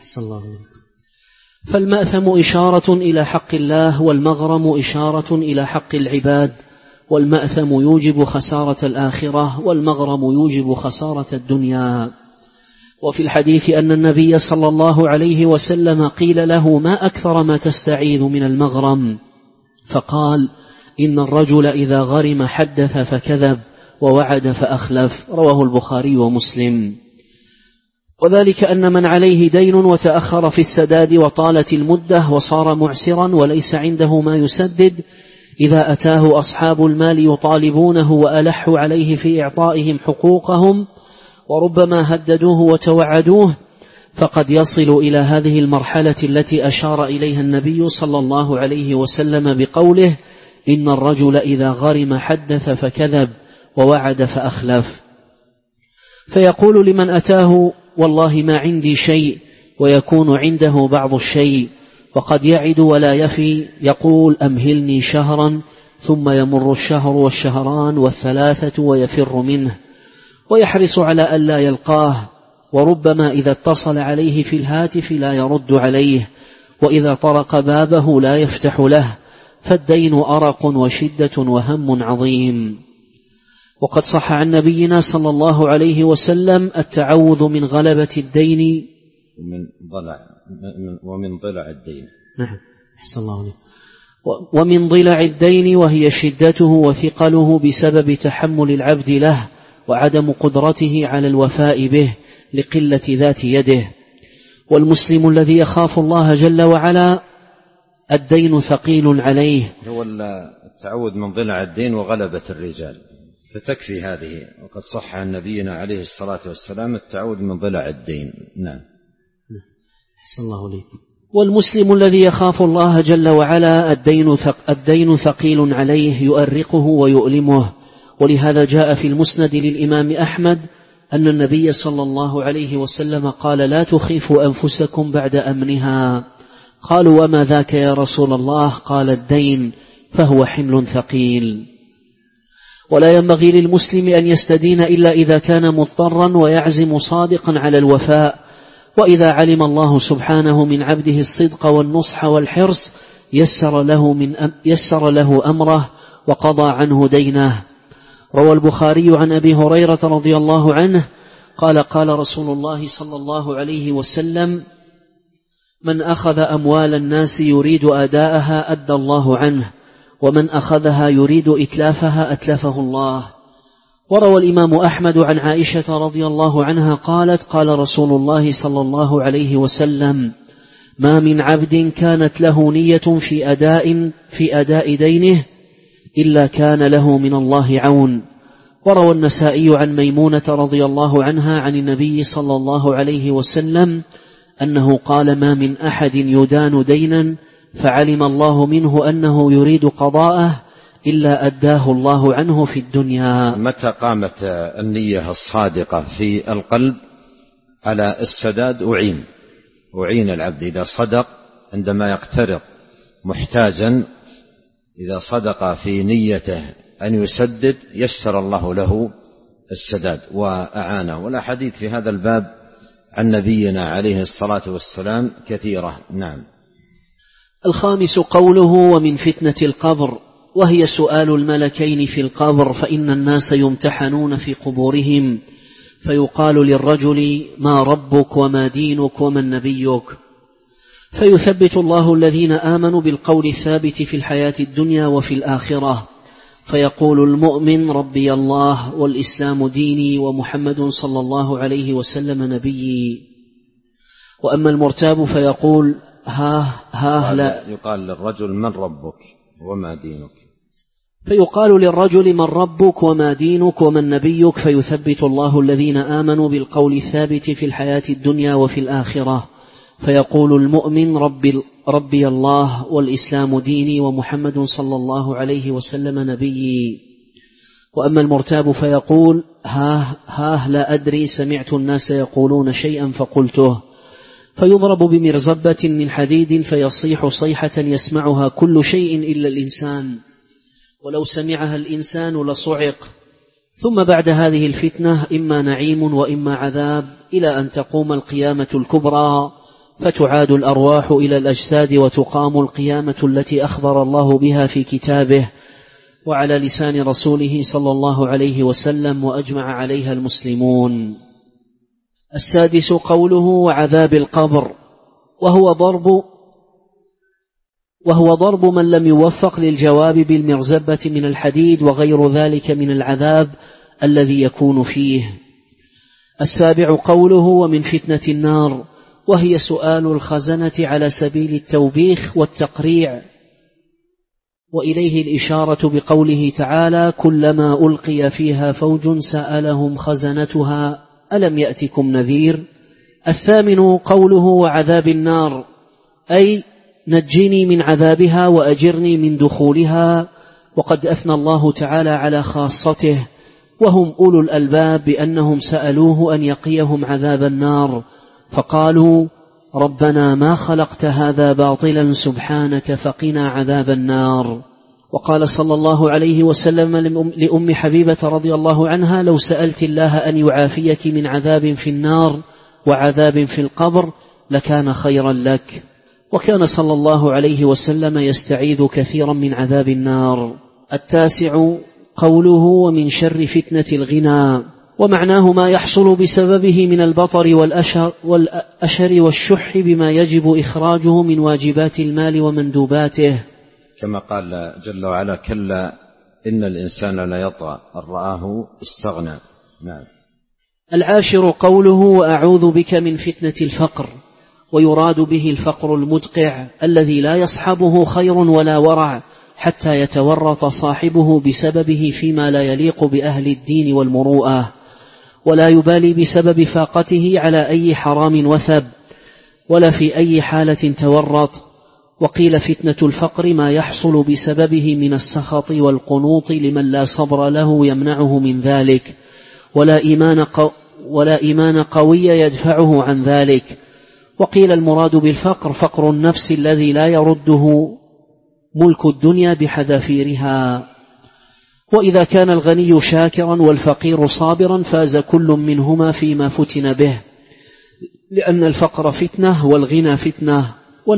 فالمأثم إشارة إلى حق الله، والمغرم إشارة إلى حق العباد. والمأثم يوجب خسارة الآخرة، والمغرم يوجب خسارة الدنيا. وفي الحديث أن النبي صلى الله عليه وسلم قيل له ما أكثر ما تستعيذ من المغرم؟ فقال إن الرجل إذا غرم حدث فكذب ووعد فأخلف. رواه البخاري ومسلم. وذلك أن من عليه دين وتأخر في السداد وطالت المدة وصار معسرا وليس عنده ما يسدد، إذا أتاه أصحاب المال يطالبونه وألحوا عليه في إعطائهم حقوقهم وربما هددوه وتوعدوه، فقد يصل إلى هذه المرحلة التي أشار إليها النبي صلى الله عليه وسلم بقوله إن الرجل إذا غرم حدث فكذب ووعد فأخلف. فيقول لمن أتاه والله ما عندي شيء، ويكون عنده بعض الشيء، وقد يعد ولا يفي، يقول أمهلني شهرا، ثم يمر الشهر والشهران والثلاثة ويفر منه ويحرص على ألا يلقاه، وربما إذا اتصل عليه في الهاتف لا يرد عليه، وإذا طرق بابه لا يفتح له، فالدين أرق وشدة وهم عظيم. وقد صح عن نبينا صلى الله عليه وسلم التعوذ من غلبة الدين ومن ضلع الدين. نعم، أحسن الله عليك. ومن ضلع الدين، وهي شدته وثقله بسبب تحمل العبد له وعدم قدرته على الوفاء به لقلة ذات يده. والمسلم الذي يخاف الله جل وعلا الدين ثقيل عليه. هو التعوذ من ضلع الدين وغلبة الرجال، فتكفي هذه. وقد صح عن نبينا عليه الصلاة والسلام التعوذ من ضلع الدين. نعم. أحسن الله عليكم. والمسلم الذي يخاف الله جل وعلا الدين ثقيل عليه يؤرقه ويؤلمه. ولهذا جاء في المسند للإمام أحمد أن النبي صلى الله عليه وسلم قال لا تخيفوا أنفسكم بعد أمنها. قالوا وما ذاك يا رسول الله؟ قال الدين، فهو حمل ثقيل. ولا ينبغي للمسلم أن يستدين إلا إذا كان مضطرا ويعزم صادقا على الوفاء، وإذا علم الله سبحانه من عبده الصدق والنصح والحرص يسر له أمره وقضى عنه دينه. روى البخاري عن أبي هريرة رضي الله عنه قال قال رسول الله صلى الله عليه وسلم من أخذ أموال الناس يريد أداءها أدى الله عنه، ومن أخذها يريد إتلافها أتلفه الله. وروى الإمام أحمد عن عائشة رضي الله عنها قالت قال رسول الله صلى الله عليه وسلم ما من عبد كانت له نية في أداء دينه إلا كان له من الله عون. وروى النسائي عن ميمونة رضي الله عنها عن النبي صلى الله عليه وسلم أنه قال: ما من أحد يدان دينا فعلم الله منه أنه يريد قضاءه إلا أداه الله عنه في الدنيا. متى قامت النية الصادقة في القلب على السداد أعين العبد إذا صدق عندما يقترض محتاجا، إذا صدق في نيته أن يسدد يسر الله له السداد وأعانه. والأحاديث في هذا الباب عن نبينا عليه الصلاة والسلام كثيرة. نعم. الخامس قوله: ومن فتنة القبر، وهي سؤال الملكين في القبر، فإن الناس يمتحنون في قبورهم فيقال للرجل: ما ربك وما دينك ومن نبيك؟ فيثبت الله الذين آمنوا بالقول الثابت في الحياة الدنيا وفي الآخرة، فيقول المؤمن: ربي الله والإسلام ديني ومحمد صلى الله عليه وسلم نبيي. وأما المرتاب فيقول: لا. يقال للرجل: من ربك وما دينك؟ فيقال للرجل: من ربك وما دينك ومن نبيك؟ فيثبت الله الذين آمنوا بالقول الثابت في الحياة الدنيا وفي الآخرة، فيقول المؤمن: ربي الله والإسلام ديني ومحمد صلى الله عليه وسلم نبيي. وأما المرتاب فيقول: لا أدري، سمعت الناس يقولون شيئا فقلته. فيضرب بمرزبة من حديد فيصيح صيحة يسمعها كل شيء إلا الإنسان، ولو سمعها الإنسان لصعق. ثم بعد هذه الفتنة إما نعيم وإما عذاب، إلى أن تقوم القيامة الكبرى، فتعاد الأرواح إلى الأجساد وتقام القيامة التي أخبر الله بها في كتابه وعلى لسان رسوله صلى الله عليه وسلم، وأجمع عليها المسلمون. السادس قوله: وعذاب القبر، وهو ضرب من لم يوفق للجواب بالمرزبة من الحديد وغير ذلك من العذاب الذي يكون فيه. السابع قوله: ومن فتنة النار، وهي سؤال الخزنة على سبيل التوبيخ والتقريع، وإليه الإشارة بقوله تعالى: كلما ألقي فيها فوج سألهم خزنتها ألم يأتكم نذير. الثامن قوله: وعذاب النار، أي نجني من عذابها وأجرني من دخولها. وقد أثنى الله تعالى على خاصته وهم أولو الألباب بأنهم سألوه أن يقيهم عذاب النار، فقالوا: ربنا ما خلقت هذا باطلا سبحانك فقنا عذاب النار. وقال صلى الله عليه وسلم لأم حبيبة رضي الله عنها: لو سألت الله أن يعافيك من عذاب في النار وعذاب في القبر لكان خيرا لك. وكان صلى الله عليه وسلم يستعيذ كثيرا من عذاب النار. التاسع قوله: ومن شر فتنة الغنى، ومعناه ما يحصل بسببه من البطر والأشر والشح بما يجب إخراجه من واجبات المال ومندوباته، كما قال جل وعلا: كلا إن الإنسان ليطغى أن رآه استغنى. نعم. العاشر قوله: وأعوذ بك من فتنة الفقر، ويراد به الفقر المدقع الذي لا يصحبه خير ولا ورع حتى يتورط صاحبه بسببه فيما لا يليق بأهل الدين والمروءة، ولا يبالي بسبب فاقته على أي حرام وثب ولا في أي حالة تورط. وقيل فتنة الفقر ما يحصل بسببه من السخط والقنوط لمن لا صبر له يمنعه من ذلك، ولا إيمان قوي يدفعه عن ذلك. وقيل المراد بالفقر فقر النفس الذي لا يرده ملك الدنيا بحذافيرها. وإذا كان الغني شاكرا والفقير صابرا فاز كل منهما فيما فتن به، لأن الفقر فتنة والغنى فتنة،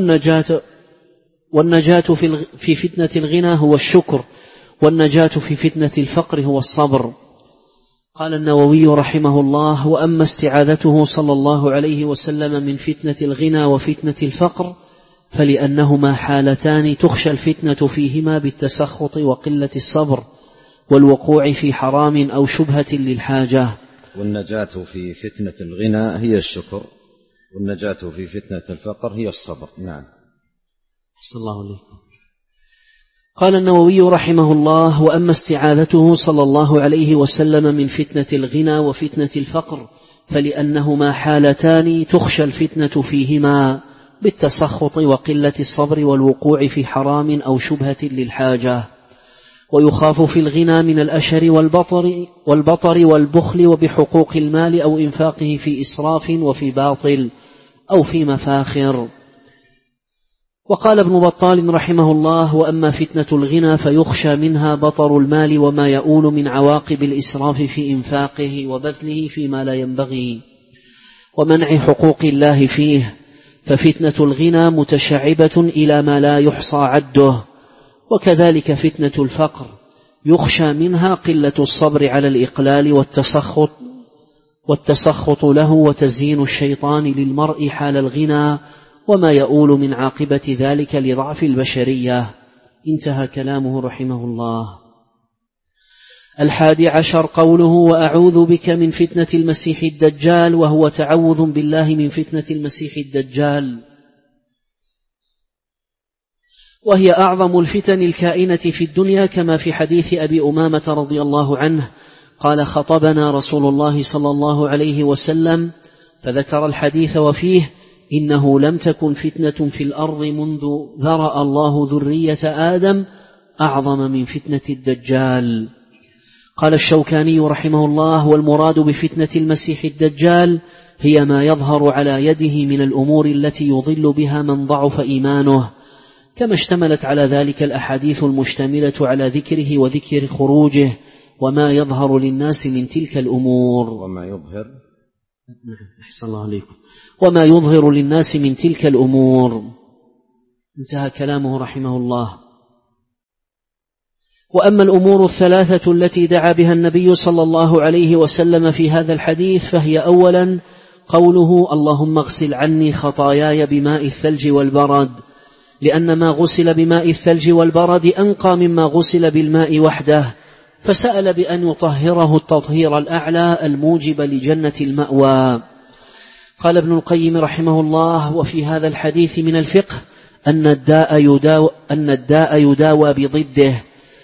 والنجاة في فتنة الغنى هو الشكر، والنجاة في فتنة الفقر هو الصبر. قال النووي رحمه الله: وأما استعاذته صلى الله عليه وسلم من فتنة الغنى وفتنة الفقر فلأنهما حالتان تخشى الفتنة فيهما بالتسخط وقلة الصبر والوقوع في حرام أو شبهة للحاجة. والنجاة في فتنة الغنى هي الشكر، والنجاة في فتنة الفقر هي الصبر. نعم. أحسن الله عليكم. قال النووي رحمه الله: وأما استعاذته صلى الله عليه وسلم من فتنة الغنى وفتنة الفقر فلأنهما حالتان تخشى الفتنة فيهما بالتسخط وقلة الصبر والوقوع في حرام أو شبهة للحاجة، ويخاف في الغنى من الأشر والبطر والبخل وبحقوق المال أو إنفاقه في إسراف وفي باطل أو في مفاخر. وقال ابن بطال رحمه الله: وأما فتنة الغنى فيخشى منها بطر المال وما يؤول من عواقب الإسراف في إنفاقه وبذله فيما لا ينبغي ومنع حقوق الله فيه، ففتنة الغنى متشعبة إلى ما لا يحصى عده. وكذلك فتنة الفقر يخشى منها قلة الصبر على الإقلال والتسخط له وتزيين الشيطان للمرء حال الغنى وما يؤول من عاقبة ذلك لضعف البشرية. انتهى كلامه رحمه الله. 11 قوله: وأعوذ بك من فتنة المسيح الدجال، وهو تعوذ بالله من فتنة المسيح الدجال، وهي أعظم الفتن الكائنة في الدنيا، كما في حديث أبي أمامة رضي الله عنه قال: خطبنا رسول الله صلى الله عليه وسلم فذكر الحديث وفيه: إنه لم تكن فتنة في الأرض منذ ذرأ الله ذرية آدم أعظم من فتنة الدجال. قال الشوكاني رحمه الله: والمراد بفتنة المسيح الدجال هي ما يظهر على يده من الأمور التي يضل بها من ضعف إيمانه، كما اشتملت على ذلك الأحاديث المشتملة على ذكره وذكر خروجه وما يظهر للناس من تلك الأمور. أحسن الله عليكم. وما يظهر للناس من تلك الأمور. انتهى كلامه رحمه الله. وأما الأمور الثلاثة التي دعا بها النبي صلى الله عليه وسلم في هذا الحديث فهي: أولا قوله: اللهم اغسل عني خطاياي بماء الثلج والبرد، لأن ما غسل بماء الثلج والبرد أنقى مما غسل بالماء وحده، فسأل بأن يطهره التطهير الأعلى الموجب لجنة المأوى. قال ابن القيم رحمه الله: وفي هذا الحديث من الفقه أن الداء يداوى بضده،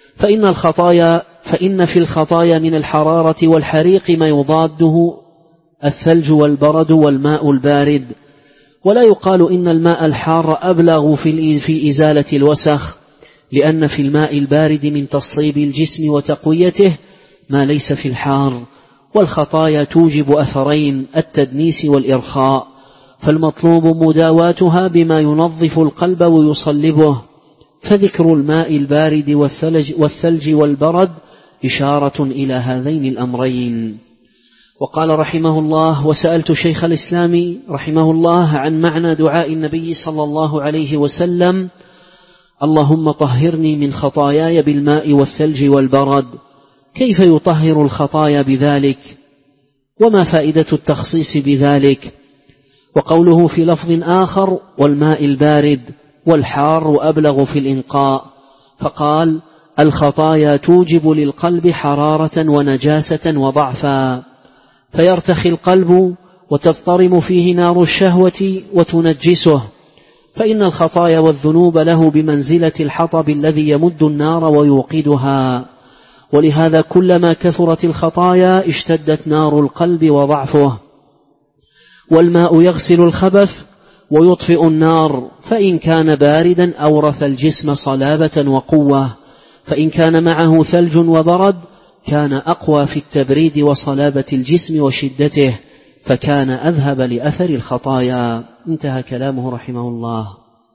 فإن في الخطايا من الحرارة والحريق ما يضاده الثلج والبرد والماء البارد، ولا يقال إن الماء الحار أبلغ في إزالة الوسخ، لأن في الماء البارد من تصليب الجسم وتقويته ما ليس في الحار. والخطايا توجب أثرين: التدنيس والإرخاء، فالمطلوب مداواتها بما ينظف القلب ويصلبه، فذكر الماء البارد والثلج والبرد إشارة إلى هذين الأمرين. وقال رحمه الله: وسألت شيخ الإسلام رحمه الله عن معنى دعاء النبي صلى الله عليه وسلم: اللهم طهرني من خطاياي بالماء والثلج والبرد، كيف يطهر الخطايا بذلك؟ وما فائدة التخصيص بذلك؟ وقوله في لفظ آخر: والماء البارد والحار أبلغ في الإنقاء، فقال: الخطايا توجب للقلب حرارة ونجاسة وضعفا، فيرتخي القلب وتضطرم فيه نار الشهوة وتنجسه، فإن الخطايا والذنوب له بمنزلة الحطب الذي يمد النار ويوقدها، ولهذا كلما كثرت الخطايا اشتدت نار القلب وضعفه. والماء يغسل الخبث ويطفئ النار، فإن كان باردا أورث الجسم صلابة وقوة، فإن كان معه ثلج وبرد كان أقوى في التبريد وصلابة الجسم وشدته، فكان أذهب لأثر الخطايا. انتهى كلامه رحمه الله.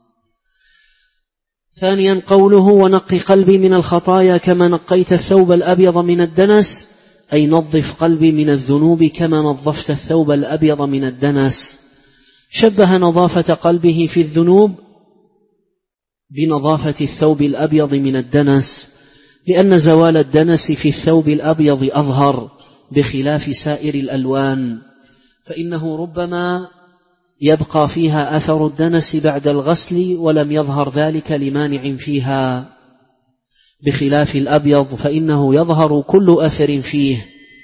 ثانيا قوله: ونقي قلبي من الخطايا كما نقيت الثوب الأبيض من الدنس، أي نظف قلبي من الذنوب كما نظفت الثوب الأبيض من الدنس. شبه نظافة قلبه في الذنوب بنظافة الثوب الأبيض من الدنس، لأن زوال الدنس في الثوب الأبيض أظهر بخلاف سائر الألوان، فإنه ربما يبقى فيها أثر الدنس بعد الغسل ولم يظهر ذلك لمانع فيها، بخلاف الأبيض فإنه يظهر كل أثر فيه.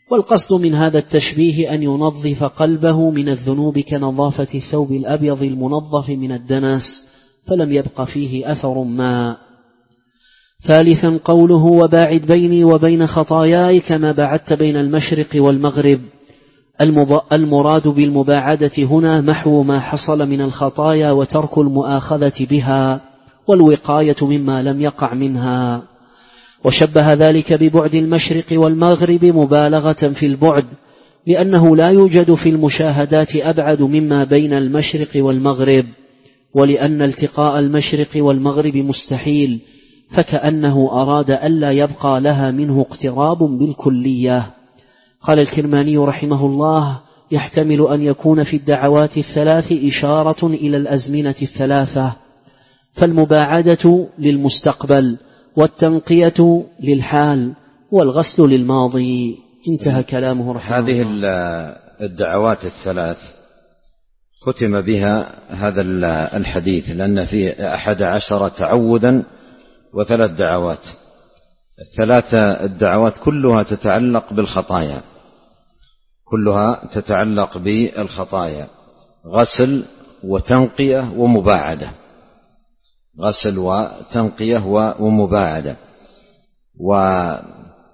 والقصد من هذا التشبيه أن ينظف قلبه من الذنوب كنظافة الثوب الأبيض المنظف من الدنس فلم يبق فيه أثر ما. ثالثا قوله وباعد بيني وبين خطاياي كما بعدت بين المشرق والمغرب. المراد بالمباعدة هنا محو ما حصل من الخطايا وترك المؤاخذة بها والوقاية مما لم يقع منها. وشبه ذلك ببعد المشرق والمغرب مبالغة في البعد، لأنه لا يوجد في المشاهدات أبعد مما بين المشرق والمغرب، ولأن التقاء المشرق والمغرب مستحيل، فكأنه أراد ألا يبقى لها منه اقتراب بالكلية. قال الكرماني رحمه الله: يحتمل أن يكون في الدعوات الثلاث إشارة إلى الأزمنة الثلاثة، فالمباعدة للمستقبل، والتنقية للحال، والغسل للماضي. انتهى كلامه رحمه الله. هذه الدعوات الثلاث ختم بها هذا الحديث، لأن فيه 11 تعوذا وثلاث دعوات. الثلاثة الدعوات كلها تتعلق بالخطايا، كلها تتعلق بالخطايا: غسل وتنقية ومباعدة، غسل وتنقية ومباعدة. وهذا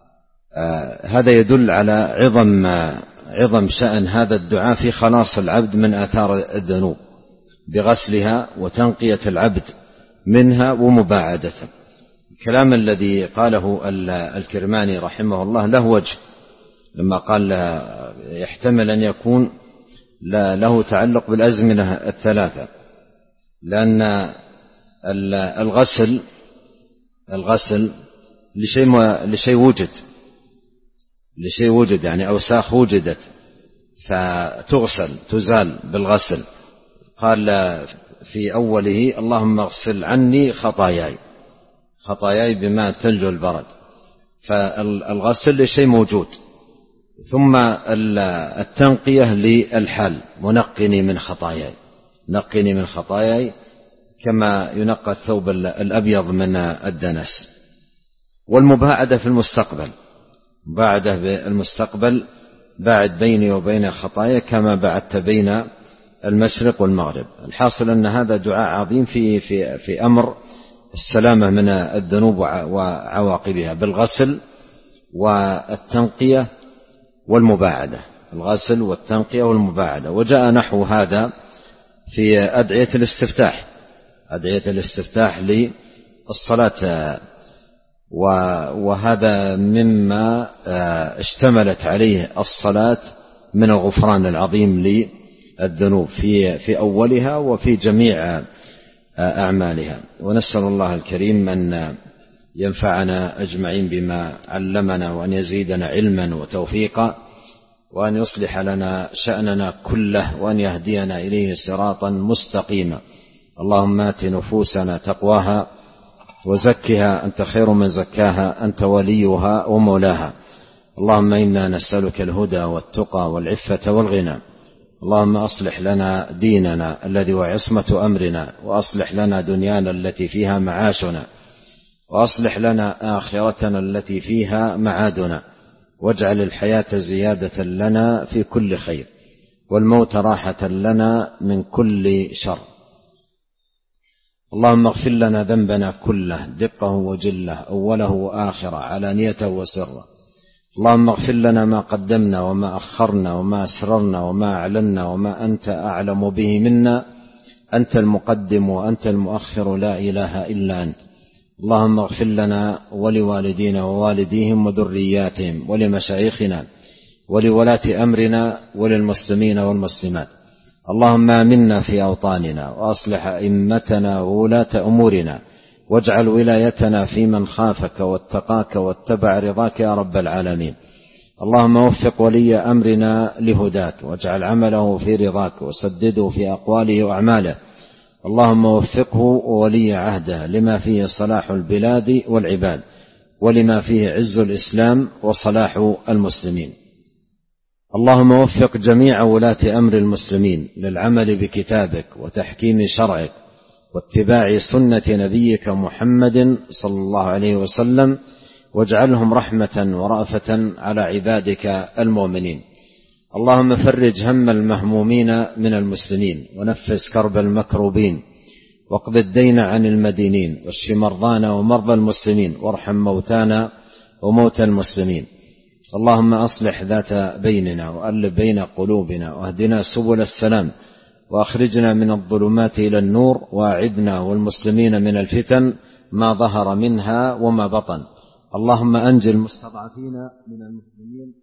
يدل على عظم شأن هذا الدعاء في خلاص العبد من آثار الذنوب بغسلها وتنقية العبد منها ومباعدته. الكلام الذي قاله الكرماني رحمه الله له وجه، لما قال يحتمل أن يكون له تعلق بالأزمنة الثلاثة، لأن الغسل لشيء وجد، يعني أوساخ وجدت فتغسل تزال بالغسل. قال في أوله: اللهم اغسل عني خطاياي بماء الثلج والبرد. فالغسل لشيء موجود. ثم التنقية للحال: منقني من خطاياي كما ينقى الثوب الأبيض من الدنس. والمباعدة في المستقبل، مباعدة بالمستقبل: باعد بيني وبين خطايا كما بعدت بين المشرق والمغرب. الحاصل أن هذا دعاء عظيم في أمر السلامة من الذنوب وعواقبها، بالغسل والتنقية والمباعدة، الغسل والتنقية والمباعدة. وجاء نحو هذا في أدعية الاستفتاح للصلاة، وهذا مما اشتملت عليه الصلاة من الغفران العظيم للذنوب في أولها وفي جميع أعمالها. ونسأل الله الكريم أن ينفعنا أجمعين بما علمنا، وأن يزيدنا علما وتوفيقا، وأن يصلح لنا شأننا كله، وأن يهدينا إليه صراطا مستقيما. اللهم آت نفوسنا تقواها وزكها أنت خير من زكاها، أنت وليها ومولاها. اللهم إنا نسألك الهدى والتقى والعفة والغنى. اللهم أصلح لنا ديننا الذي هو عصمة أمرنا، وأصلح لنا دنيانا التي فيها معاشنا، وأصلح لنا آخرتنا التي فيها معادنا، واجعل الحياة زيادة لنا في كل خير، والموت راحة لنا من كل شر. اللهم اغفر لنا ذنبنا كله، دقه وجله، أوله وآخره، علانيته وسره. اللهم اغفر لنا ما قدمنا وما أخرنا وما أسررنا وما أعلنا وما أنت أعلم به منا. أنت المقدم وأنت المؤخر، لا إله إلا أنت. اللهم اغفر لنا ولوالدينا ووالديهم وذرياتهم ولمشايخنا ولولاة أمرنا وللمسلمين والمسلمات. اللهم آمنا في أوطاننا، وأصلح أئمتنا وولاة أمورنا، واجعل ولايتنا في من خافك واتقاك واتبع رضاك يا رب العالمين. اللهم وفق ولي أمرنا لهداك، واجعل عمله في رضاك، وسدده في أقواله وأعماله. اللهم وفقه وولي عهده لما فيه صلاح البلاد والعباد، ولما فيه عز الإسلام وصلاح المسلمين. اللهم وفق جميع ولاة أمر المسلمين للعمل بكتابك وتحكيم شرعك واتباع سنة نبيك محمد صلى الله عليه وسلم، واجعلهم رحمة ورأفة على عبادك المؤمنين. اللهم فرج هم المهمومين من المسلمين، ونفس كرب المكروبين، واقض الدين عن المدينين، واشف مرضانا ومرضى المسلمين، وارحم موتانا وموتى المسلمين. اللهم أصلح ذات بيننا، وألف بين قلوبنا، واهدنا سبل السلام، وأخرجنا من الظلمات إلى النور، وأعذنا والمسلمين من الفتن ما ظهر منها وما بطن. اللهم أنجِ المستضعفين من المسلمين،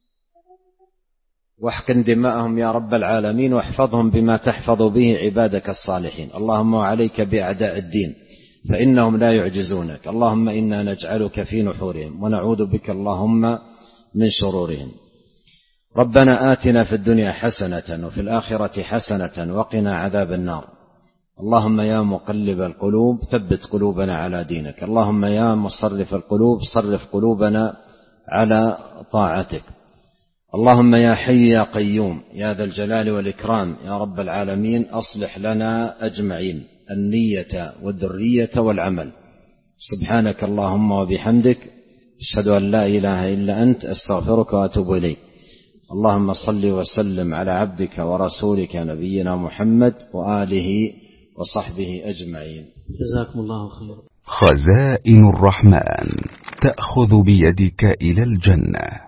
واحقن دماءهم يا رب العالمين، واحفظهم بما تحفظ به عبادك الصالحين. اللهم وعليك بأعداء الدين فإنهم لا يعجزونك. اللهم إنا نجعلك في نحورهم، ونعوذ بك اللهم من شرورهم. ربنا آتنا في الدنيا حسنة وفي الآخرة حسنة وقنا عذاب النار. اللهم يا مقلب القلوب ثبت قلوبنا على دينك. اللهم يا مصرف القلوب صرف قلوبنا على طاعتك. اللهم يا حي يا قيوم يا ذا الجلال والإكرام يا رب العالمين، أصلح لنا أجمعين النية والذرية والعمل. سبحانك اللهم وبحمدك، أشهد أن لا إله إلا أنت، أستغفرك وأتوب إليك. اللهم صل وسلم على عبدك ورسولك نبينا محمد وآله وصحبه أجمعين. جزاكم الله خيرا. خزائن الرحمن تأخذ بيدك إلى الجنة.